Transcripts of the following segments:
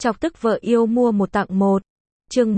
Chọc tức vợ yêu mua một tặng một. Chương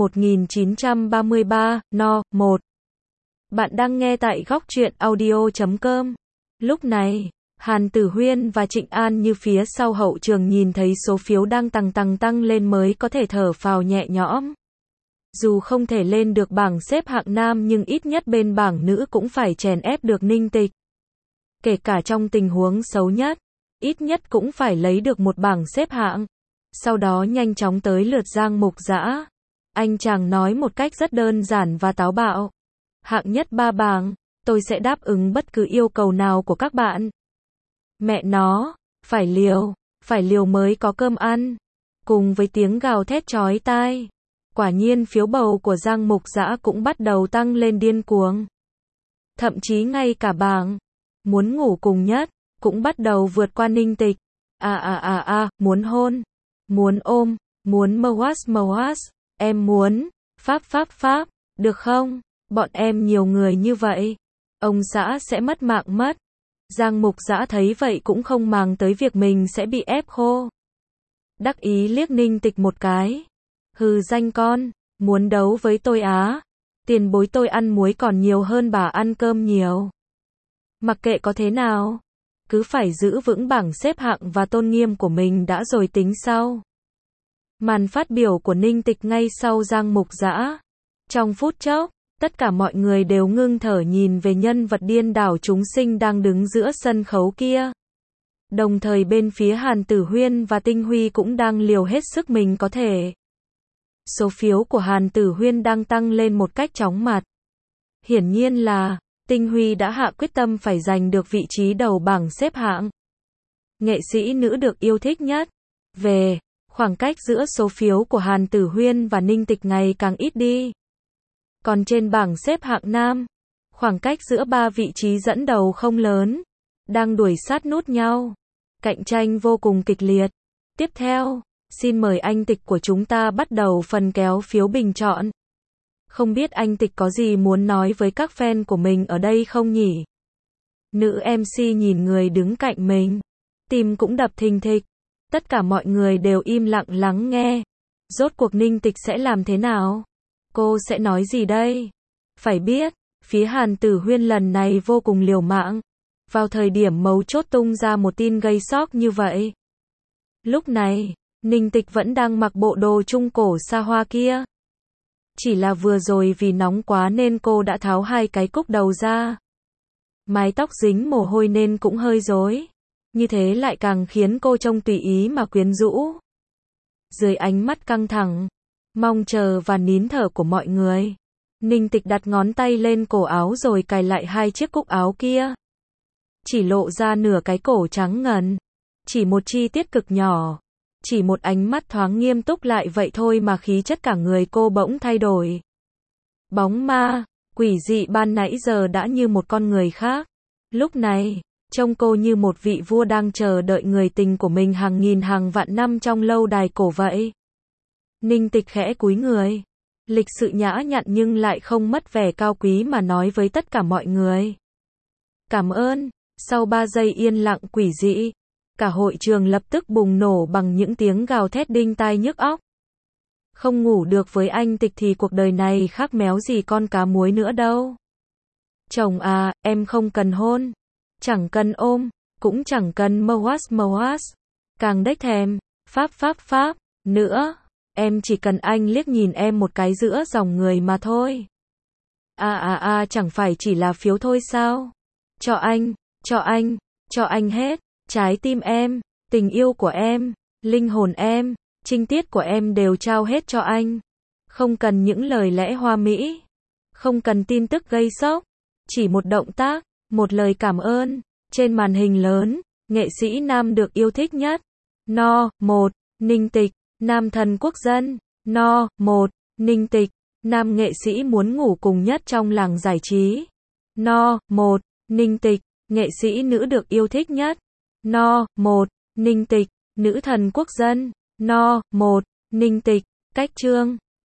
1933, No, 1. Bạn đang nghe tại góc truyện audio.com. Lúc này, Hàn Tử Huyên và Trịnh An Như phía sau hậu trường nhìn thấy số phiếu đang tăng lên mới có thể thở phào nhẹ nhõm. Dù không thể lên được bảng xếp hạng nam nhưng ít nhất bên bảng nữ cũng phải chèn ép được Ninh Tịch. Kể cả trong tình huống xấu nhất, ít nhất cũng phải lấy được một bảng xếp hạng. Sau đó nhanh chóng tới lượt Giang Mục Dã. Anh chàng nói một cách rất đơn giản và táo bạo. Hạng nhất 3 bảng, tôi sẽ đáp ứng bất cứ yêu cầu nào của các bạn. Mẹ nó, phải liều mới có cơm ăn. Cùng với tiếng gào thét chói tai. Quả nhiên phiếu bầu của Giang Mục Dã cũng bắt đầu tăng lên điên cuồng. Thậm chí ngay cả bảng muốn ngủ cùng nhất cũng bắt đầu vượt qua Ninh Tịch. Muốn hôn, muốn ôm, muốn mouas, em muốn, pháp, được không? Bọn em nhiều người như vậy, ông xã sẽ mất mạng mất. Giang Mục Dã thấy vậy cũng không màng tới việc mình sẽ bị ép khô. Đắc ý liếc Ninh Tịch một cái. Hừ danh con, muốn đấu với tôi á? Tiền bối tôi ăn muối còn nhiều hơn bà ăn cơm nhiều. Mặc kệ có thế nào, cứ phải giữ vững bảng xếp hạng và tôn nghiêm của mình đã rồi tính sau. Màn phát biểu của Ninh Tịch ngay sau Giang Mục Dã. Trong phút chốc, tất cả mọi người đều ngưng thở nhìn về nhân vật điên đảo chúng sinh đang đứng giữa sân khấu kia. Đồng thời bên phía Hàn Tử Huyên và Tinh Huy cũng đang liều hết sức mình có thể. Số phiếu của Hàn Tử Huyên đang tăng lên một cách chóng mặt. Hiển nhiên là Tinh Huy đã hạ quyết tâm phải giành được vị trí đầu bảng xếp hạng. Nghệ sĩ nữ được yêu thích nhất. Về, khoảng cách giữa số phiếu của Hàn Tử Huyên và Ninh Tịch ngày càng ít đi. Còn trên bảng xếp hạng nam, khoảng cách giữa 3 vị trí dẫn đầu không lớn, đang đuổi sát nút nhau. Cạnh tranh vô cùng kịch liệt. Tiếp theo, xin mời anh Tịch của chúng ta bắt đầu phần kéo phiếu bình chọn. Không biết anh Tịch có gì muốn nói với các fan của mình ở đây không nhỉ? Nữ MC nhìn người đứng cạnh mình, tim cũng đập thình thịch. Tất cả mọi người đều im lặng lắng nghe. Rốt cuộc Ninh Tịch sẽ làm thế nào? Cô sẽ nói gì đây? Phải biết, phía Hàn Tử Huyên lần này vô cùng liều mạng. Vào thời điểm mấu chốt tung ra một tin gây sốc như vậy. Lúc này, Ninh Tịch vẫn đang mặc bộ đồ trung cổ xa hoa kia. Chỉ là vừa rồi vì nóng quá nên cô đã tháo 2 cái cúc đầu ra. Mái tóc dính mồ hôi nên cũng hơi rối. Như thế lại càng khiến cô trông tùy ý mà quyến rũ. Dưới ánh mắt căng thẳng, mong chờ và nín thở của mọi người, Ninh Tịch đặt ngón tay lên cổ áo rồi cài lại 2 chiếc cúc áo kia. Chỉ lộ ra nửa cái cổ trắng ngần. Chỉ một chi tiết cực nhỏ. Chỉ một ánh mắt thoáng nghiêm túc lại vậy thôi mà khí chất cả người cô bỗng thay đổi. Bóng ma, quỷ dị ban nãy giờ đã như một con người khác. Lúc này, trông cô như một vị vua đang chờ đợi người tình của mình hàng nghìn hàng vạn năm trong lâu đài cổ vậy. Ninh Tịch khẽ cúi người. Lịch sự nhã nhặn nhưng lại không mất vẻ cao quý mà nói với tất cả mọi người. Cảm ơn. Sau 3 giây yên lặng quỷ dị, cả hội trường lập tức bùng nổ bằng những tiếng gào thét đinh tai nhức óc. Không ngủ được với anh Tịch thì cuộc đời này khác méo gì con cá muối nữa đâu. Chồng à, em không cần hôn, chẳng cần ôm, cũng chẳng cần mouas, càng đếch thèm, pháp nữa, em chỉ cần anh liếc nhìn em một cái giữa dòng người mà thôi. Chẳng phải chỉ là phiếu thôi sao? Cho anh hết, trái tim em, tình yêu của em, linh hồn em, trinh tiết của em đều trao hết cho anh. Không cần những lời lẽ hoa mỹ, không cần tin tức gây sốc, chỉ một động tác, một lời cảm ơn. Trên màn hình lớn, nghệ sĩ nam được yêu thích nhất. No, 1, Ninh Tịch, nam thần quốc dân. No, 1, Ninh Tịch, nam nghệ sĩ muốn ngủ cùng nhất trong làng giải trí. No, 1, Ninh Tịch, nghệ sĩ nữ được yêu thích nhất. No, 1, Ninh Tịch, nữ thần quốc dân. No, 1, Ninh Tịch, cách chương.